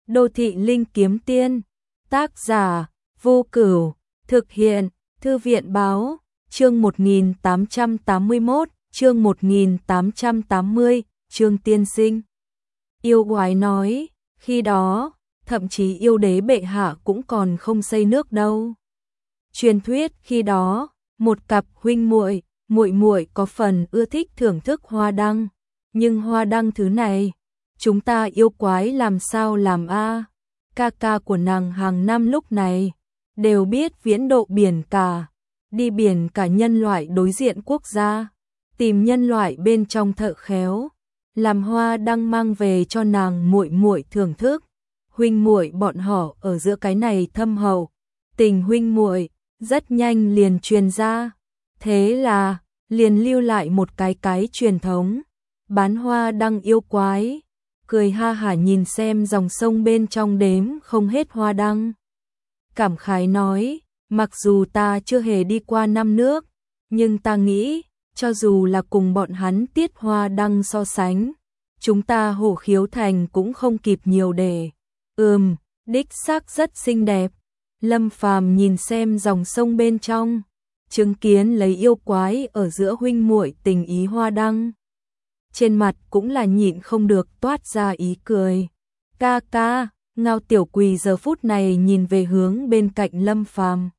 Đô thị linh kiếm tiên. Tác giả Vô Cửu. Thực hiện Thư viện báo. Chương 1881, chương 1880, chương tiên sinh. Yêu quái nói, khi đó, thậm chí yêu đế bệ hạ cũng còn không xây nước đâu. Truyền thuyết khi đó, một cặp huynh muội, muội muội có phần ưa thích thưởng thức hoa đăng, nhưng hoa đăng thứ này, chúng ta yêu quái làm sao làm a? Ca ca của nàng hàng năm lúc này đều biết viễn độ biển cả, đi biển cả nhân loại đối diện quốc gia, tìm nhân loại bên trong thợ khéo, làm hoa đăng mang về cho nàng muội muội thưởng thức. Huynh muội bọn họ ở giữa cái này thâm hậu, tình huynh muội rất nhanh liền truyền ra, thế là liền lưu lại một cái truyền thống, bán hoa đăng yêu quái, cười ha hả nhìn xem dòng sông bên trong đếm không hết hoa đăng. Cảm khái nói, mặc dù ta chưa hề đi qua năm nước, nhưng ta nghĩ, cho dù là cùng bọn hắn tiết hoa đăng so sánh, chúng ta Hổ Khiếu Thành cũng không kịp nhiều để. Đích xác rất xinh đẹp. Lâm Phàm nhìn xem dòng sông bên trong, chứng kiến lấy yêu quái ở giữa huynh muội tình ý hoa đăng. Trên mặt cũng là nhịn không được toát ra ý cười. Ca ca, Ngao Tiểu Quỳ giờ phút này nhìn về hướng bên cạnh Lâm Phàm,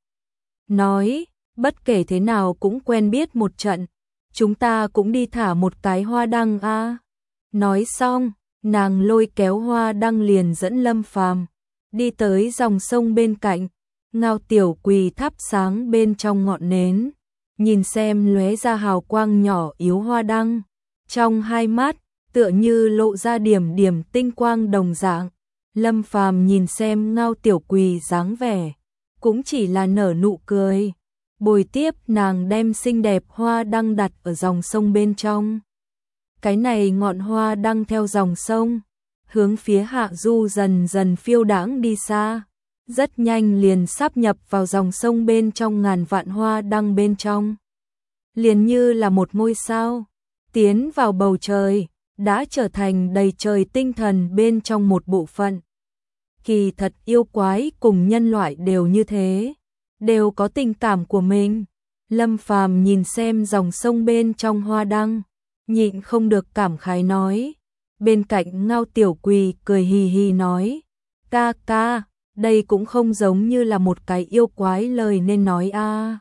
nói, bất kể thế nào cũng quen biết một trận, chúng ta cũng đi thả một cái hoa đăng a. Nói xong, nàng lôi kéo hoa đăng liền dẫn Lâm Phàm đi tới dòng sông bên cạnh. Ngao Tiểu Quỳ thắp sáng bên trong ngọn nến, nhìn xem lóe ra hào quang nhỏ yếu hoa đăng, trong hai mắt tựa như lộ ra điểm điểm tinh quang đồng dạng. Lâm Phàm nhìn xem Ngao Tiểu Quỳ dáng vẻ, cũng chỉ là nở nụ cười, bồi tiếp nàng đem xinh đẹp hoa đăng đặt ở dòng sông bên trong. Cái này ngọn hoa đăng theo dòng sông, hướng phía hạ du dần dần phiêu đãng đi xa, rất nhanh liền sáp nhập vào dòng sông bên trong ngàn vạn hoa đăng bên trong. Liền như là một ngôi sao, tiến vào bầu trời, đã trở thành đầy trời tinh thần bên trong một bộ phận. Kỳ thật yêu quái cùng nhân loại đều như thế, đều có tình cảm của mình. Lâm Phàm nhìn xem dòng sông bên trong hoa đăng, nhịn không được cảm khái nói. Bên cạnh Ngao Tiểu Quỳ cười hì hì nói, ca ca, đây cũng không giống như là một cái yêu quái lời nên nói a.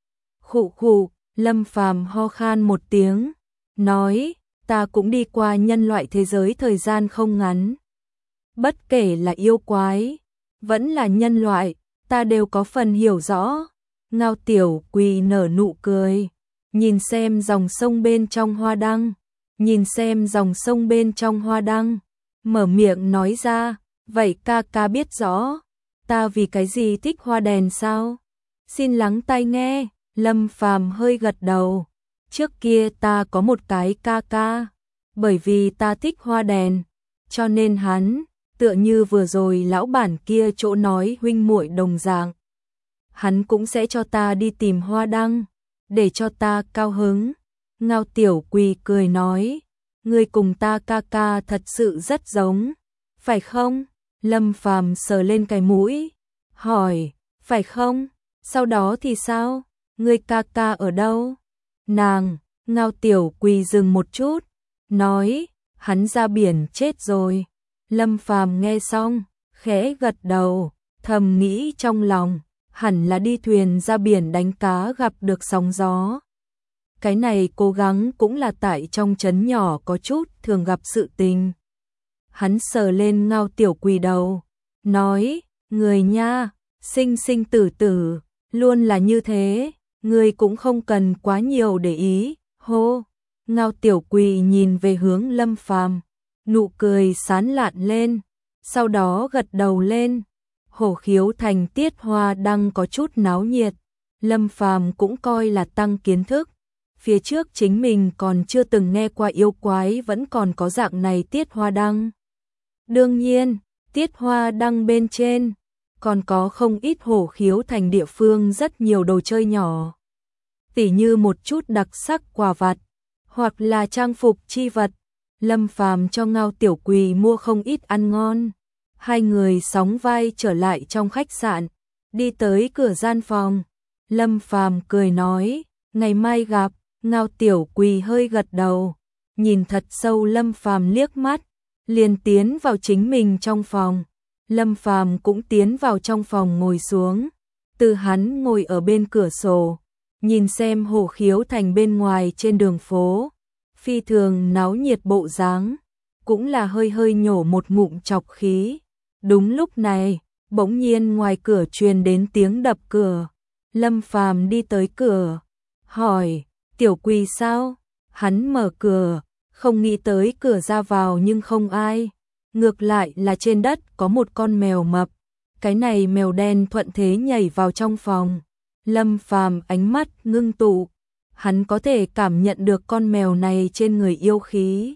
Khụ khụ, Lâm Phàm ho khan một tiếng, nói, ta cũng đi qua nhân loại thế giới thời gian không ngắn. Bất kể là yêu quái, vẫn là nhân loại, ta đều có phần hiểu rõ. Ngao Tiểu Quỳ nở nụ cười, nhìn xem dòng sông bên trong hoa đăng, nhìn xem dòng sông bên trong hoa đăng, mở miệng nói ra, vậy ca ca biết rõ, ta vì cái gì thích hoa đèn sao? Xin lắng tai nghe. Lâm Phàm hơi gật đầu, trước kia ta có một cái ca ca, bởi vì ta thích hoa đèn, cho nên hắn, tựa như vừa rồi lão bản kia chỗ nói huynh muội đồng dạng, hắn cũng sẽ cho ta đi tìm hoa đăng, để cho ta cao hứng. Ngao Tiểu Quỳ cười nói, ngươi cùng ta ca ca thật sự rất giống, phải không? Lâm Phàm sờ lên cái mũi, hỏi, phải không? Sau đó thì sao? Ngươi ca ca ở đâu? Ngao Tiểu Quỳ dừng một chút, nói, hắn ra biển chết rồi. Lâm Phàm nghe xong, khẽ gật đầu, thầm nghĩ trong lòng, hẳn là đi thuyền ra biển đánh cá gặp được sóng gió. Cái này cố gắng cũng là tại trong trấn nhỏ có chút thường gặp sự tình. Hắn sờ lên Ngao Tiểu Quỳ đầu, nói, người nha, sinh sinh tử tử, luôn là như thế, người cũng không cần quá nhiều để ý. Hô, Ngao Tiểu Quỳ nhìn về hướng Lâm Phàm, nụ cười sán lạn lên, sau đó gật đầu lên. Hổ Khiếu Thành tiết hoa đăng có chút náo nhiệt, Lâm Phàm cũng coi là tăng kiến thức. Phía trước chính mình còn chưa từng nghe qua yêu quái vẫn còn có dạng này tiết hoa đăng. Đương nhiên, tiết hoa đăng bên trên, còn có không ít Hổ Khiếu Thành địa phương rất nhiều đồ chơi nhỏ. Tỉ như một chút đặc sắc quà vặt, hoặc là trang phục chi vật. Lâm Phàm cho Ngao Tiểu Quỳ mua không ít ăn ngon. Hai người sóng vai trở lại trong khách sạn, đi tới cửa gian phòng. Lâm Phàm cười nói, ngày mai gặp. Ngao Tiểu Quỳ hơi gật đầu, nhìn thật sâu Lâm Phàm liếc mắt, liền tiến vào chính mình trong phòng. Lâm Phàm cũng tiến vào trong phòng ngồi xuống, từ hắn ngồi ở bên cửa sổ, nhìn xem Hồ Khiếu Thành bên ngoài trên đường phố, phi thường náo nhiệt bộ dáng, cũng là hơi hơi nhổ một ngụm trọc khí. Đúng lúc này, bỗng nhiên ngoài cửa truyền đến tiếng đập cửa. Lâm Phàm đi tới cửa, hỏi, Tiểu Quỳ sao? Hắn mở cửa, không nghĩ tới cửa ra vào nhưng không ai. Ngược lại là trên đất có một con mèo mập. Cái này mèo đen thuận thế nhảy vào trong phòng. Lâm Phàm ánh mắt ngưng tụ. Hắn có thể cảm nhận được con mèo này trên người yêu khí.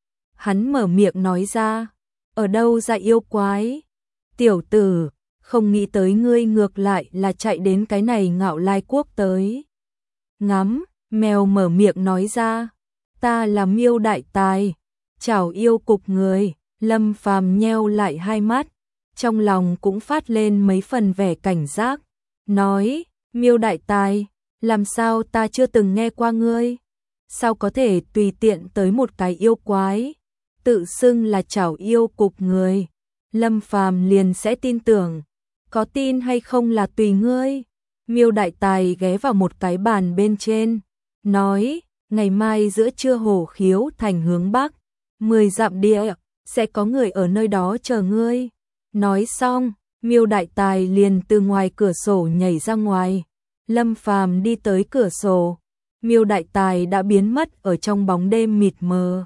Hắn mở miệng nói ra, ở đâu ra yêu quái? Tiểu tử, không nghĩ tới ngươi ngược lại là chạy đến cái này Ngạo Lai quốc tới. Ngắm, mèo mở miệng nói ra, ta là Miêu đại tài, chào yêu cục người. Lâm Phàm nheo lại hai mắt, trong lòng cũng phát lên mấy phần vẻ cảnh giác, nói, Miêu đại tài, làm sao ta chưa từng nghe qua ngươi? Sao có thể tùy tiện tới một cái yêu quái, tự xưng là chào yêu cục người? Lâm Phàm liền sẽ tin tưởng, có tin hay không là tùy ngươi. Miêu đại tài ghé vào một cái bàn bên trên, nói, ngày mai giữa trưa Hồ Khiếu Thành hướng Bắc, 10 dặm địa, sẽ có người ở nơi đó chờ ngươi. Nói xong, Miêu đại tài liền từ ngoài cửa sổ nhảy ra ngoài. Lâm Phàm đi tới cửa sổ, Miêu đại tài đã biến mất ở trong bóng đêm mịt mờ.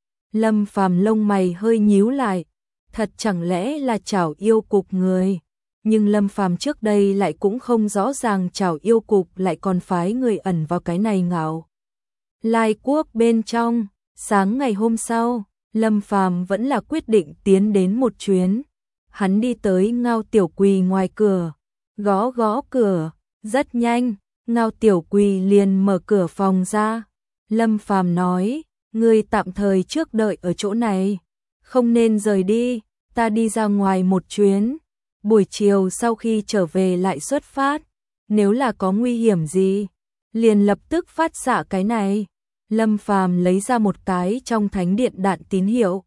Lâm Phàm lông mày hơi nhíu lại, thật chẳng lẽ là chảo yêu cục người? Nhưng Lâm Phàm trước đây lại cũng không rõ ràng chảo yêu cục lại còn phái người ẩn vào cái này Ngạo Lai quốc bên trong. Sáng ngày hôm sau, Lâm Phàm vẫn là quyết định tiến đến một chuyến. Hắn đi tới Ngao Tiểu Quỳ ngoài cửa, gõ gõ cửa, rất nhanh, Ngao Tiểu Quỳ liền mở cửa phòng ra. Lâm Phàm nói, ngươi tạm thời trước đợi ở chỗ này, không nên rời đi, ta đi ra ngoài một chuyến. Buổi chiều sau khi trở về lại xuất phát, nếu là có nguy hiểm gì, liền lập tức phát xạ cái này. Lâm Phàm lấy ra một cái trong thánh điện đạn tín hiệu,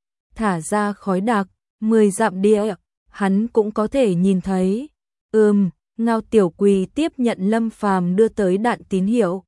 thả ra khói đặc, 10 dặm địa, hắn cũng có thể nhìn thấy. Ngao Tiểu Quỳ tiếp nhận Lâm Phàm đưa tới đạn tín hiệu.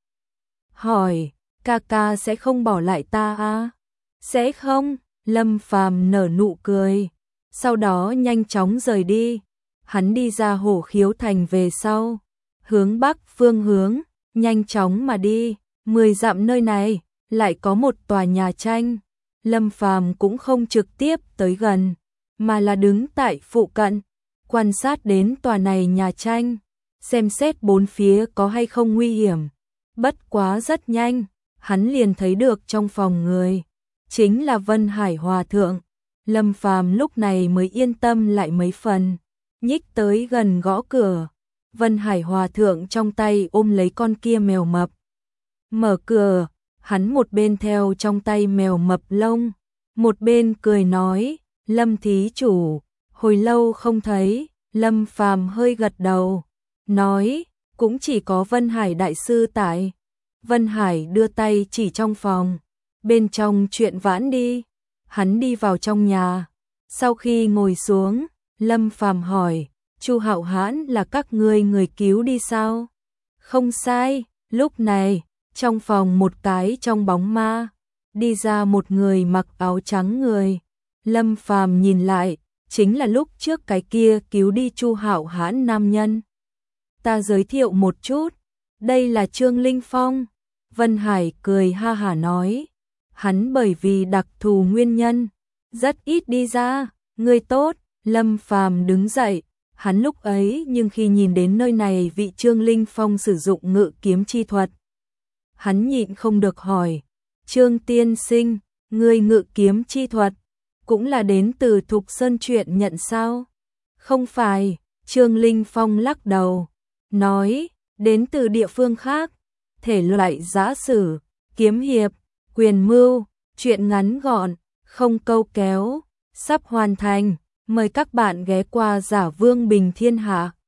Hỏi, ca ca sẽ không bỏ lại ta à? Sẽ không, Lâm Phàm nở nụ cười, sau đó nhanh chóng rời đi. Hắn đi ra Hồ Khiếu Thành về sau, hướng Bắc phương hướng, nhanh chóng mà đi. 10 dặm nơi này, lại có một tòa nhà tranh. Lâm Phàm cũng không trực tiếp tới gần, mà là đứng tại phụ cận, quan sát đến tòa này nhà tranh, xem xét bốn phía có hay không nguy hiểm. Bất quá rất nhanh, hắn liền thấy được trong phòng người, chính là Vân Hải Hòa Thượng. Lâm Phàm lúc này mới yên tâm lại mấy phần, nhích tới gần gõ cửa. Vân Hải Hòa Thượng trong tay ôm lấy con kia mèo mập. Mở cửa, hắn một bên theo trong tay mèo mập lông, một bên cười nói, Lâm thí chủ, hồi lâu không thấy. Lâm Phàm hơi gật đầu, nói, cũng chỉ có Vân Hải đại sư tại. Vân Hải đưa tay chỉ trong phòng, bên trong chuyện vãn đi. Hắn đi vào trong nhà, sau khi ngồi xuống, Lâm Phàm hỏi, Chu Hạo Hãn là các ngươi người cứu đi sao? Không sai. Lúc này, trong phòng một cái trong bóng ma, đi ra một người mặc áo trắng người. Lâm Phàm nhìn lại, chính là lúc trước cái kia cứu đi Chu Hạo Hãn nam nhân. Ta giới thiệu một chút, đây là Trương Linh Phong. Vân Hải cười ha hả nói, hắn bởi vì đặc thù nguyên nhân, rất ít đi ra. Người tốt. Lâm Phàm đứng dậy, hắn lúc ấy nhưng khi nhìn đến nơi này vị Trương Linh Phong sử dụng ngự kiếm chi thuật, hắn nhịn không được hỏi, Trương tiên sinh, ngươi ngự kiếm chi thuật, cũng là đến từ Thục Sơn Truyện nhận sao? Không phải, Trương Linh Phong lắc đầu, nói, đến từ địa phương khác, thể loại giã sử, kiếm hiệp, quyền mưu, truyện ngắn gọn, không câu kéo, sắp hoàn thành. Mời các bạn ghé qua Giả Vương Bình Thiên Hạ.